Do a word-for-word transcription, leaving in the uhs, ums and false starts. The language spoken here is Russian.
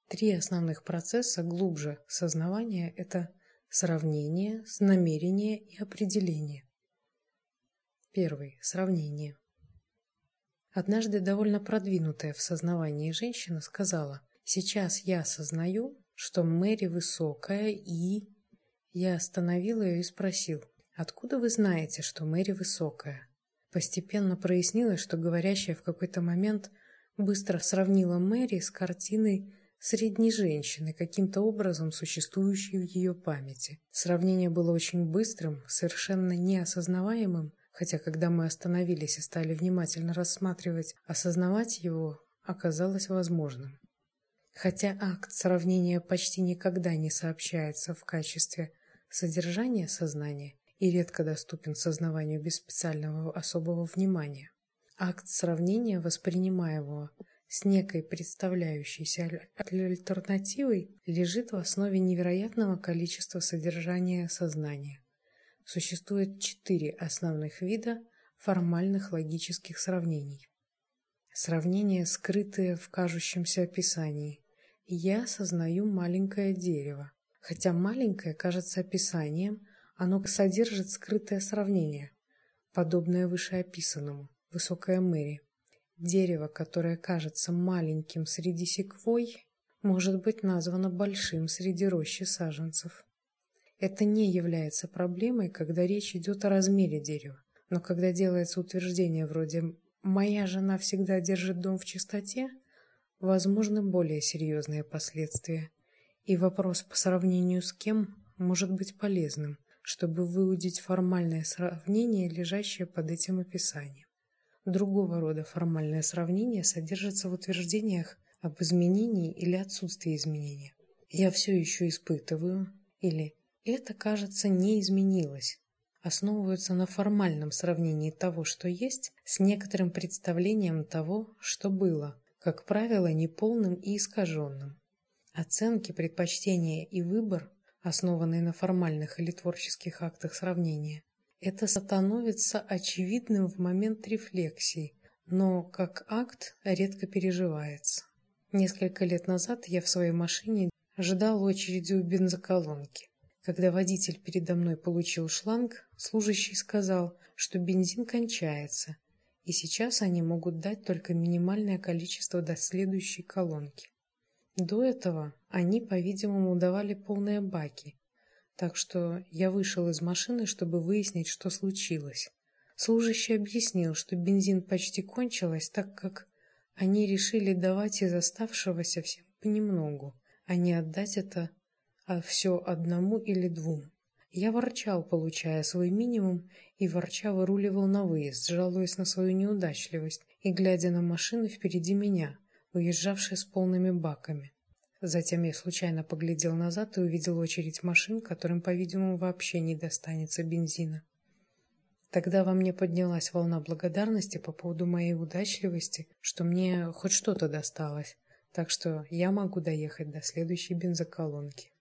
Три основных процесса глубже сознавания – это сравнение, намерение и определение. Первый – сравнение. Однажды довольно продвинутая в сознавании женщина сказала: «Сейчас я осознаю, что Мэри высокая и…» Я остановил ее и спросил: «Откуда вы знаете, что Мэри высокая?» Постепенно прояснилось, что говорящая в какой-то момент быстро сравнила Мэри с картиной средней женщины, каким-то образом существующей в ее памяти. Сравнение было очень быстрым, совершенно неосознаваемым, хотя когда мы остановились и стали внимательно рассматривать, осознавать его оказалось возможным. Хотя акт сравнения почти никогда не сообщается в качестве содержания сознания и редко доступен сознаванию без специального особого внимания, акт сравнения, воспринимаемого с некой представляющейся альтернативой, лежит в основе невероятного количества содержания сознания. Существует четыре основных вида формальных логических сравнений. Сравнения, скрытые в кажущемся описании. Я осознаю маленькое дерево. Хотя маленькое кажется описанием, оно содержит скрытое сравнение, подобное вышеописанному. Высокая Мэри. Дерево, которое кажется маленьким среди секвой, может быть названо большим среди рощи саженцев. Это не является проблемой, когда речь идет о размере дерева, но когда делается утверждение вроде «моя жена всегда держит дом в чистоте», возможны более серьезные последствия, и вопрос по сравнению с кем может быть полезным, чтобы выудить формальное сравнение, лежащее под этим описанием. Другого рода формальное сравнение содержится в утверждениях об изменении или отсутствии изменения. «Я все еще испытываю» или «это, кажется, не изменилось» основываются на формальном сравнении того, что есть, с некоторым представлением того, что было, как правило, неполным и искаженным. Оценки, предпочтения и выбор, основанные на формальных или творческих актах сравнения, это становится очевидным в момент рефлексии, но как акт редко переживается. Несколько лет назад я в своей машине ждал очереди у бензоколонки. Когда водитель передо мной получил шланг, служащий сказал, что бензин кончается, и сейчас они могут дать только минимальное количество до следующей колонки. До этого они, по-видимому, давали полные баки, так что я вышел из машины, чтобы выяснить, что случилось. Служащий объяснил, что бензин почти кончилось, так как они решили давать из оставшегося всем понемногу, а не отдать это а все одному или двум. Я ворчал, получая свой минимум, и ворча выруливал на выезд, жалуясь на свою неудачливость и глядя на машины впереди меня, уезжавшие с полными баками. Затем я случайно поглядел назад и увидел очередь машин, которым, по-видимому, вообще не достанется бензина. Тогда во мне поднялась волна благодарности по поводу моей удачливости, что мне хоть что-то досталось, так что я могу доехать до следующей бензоколонки.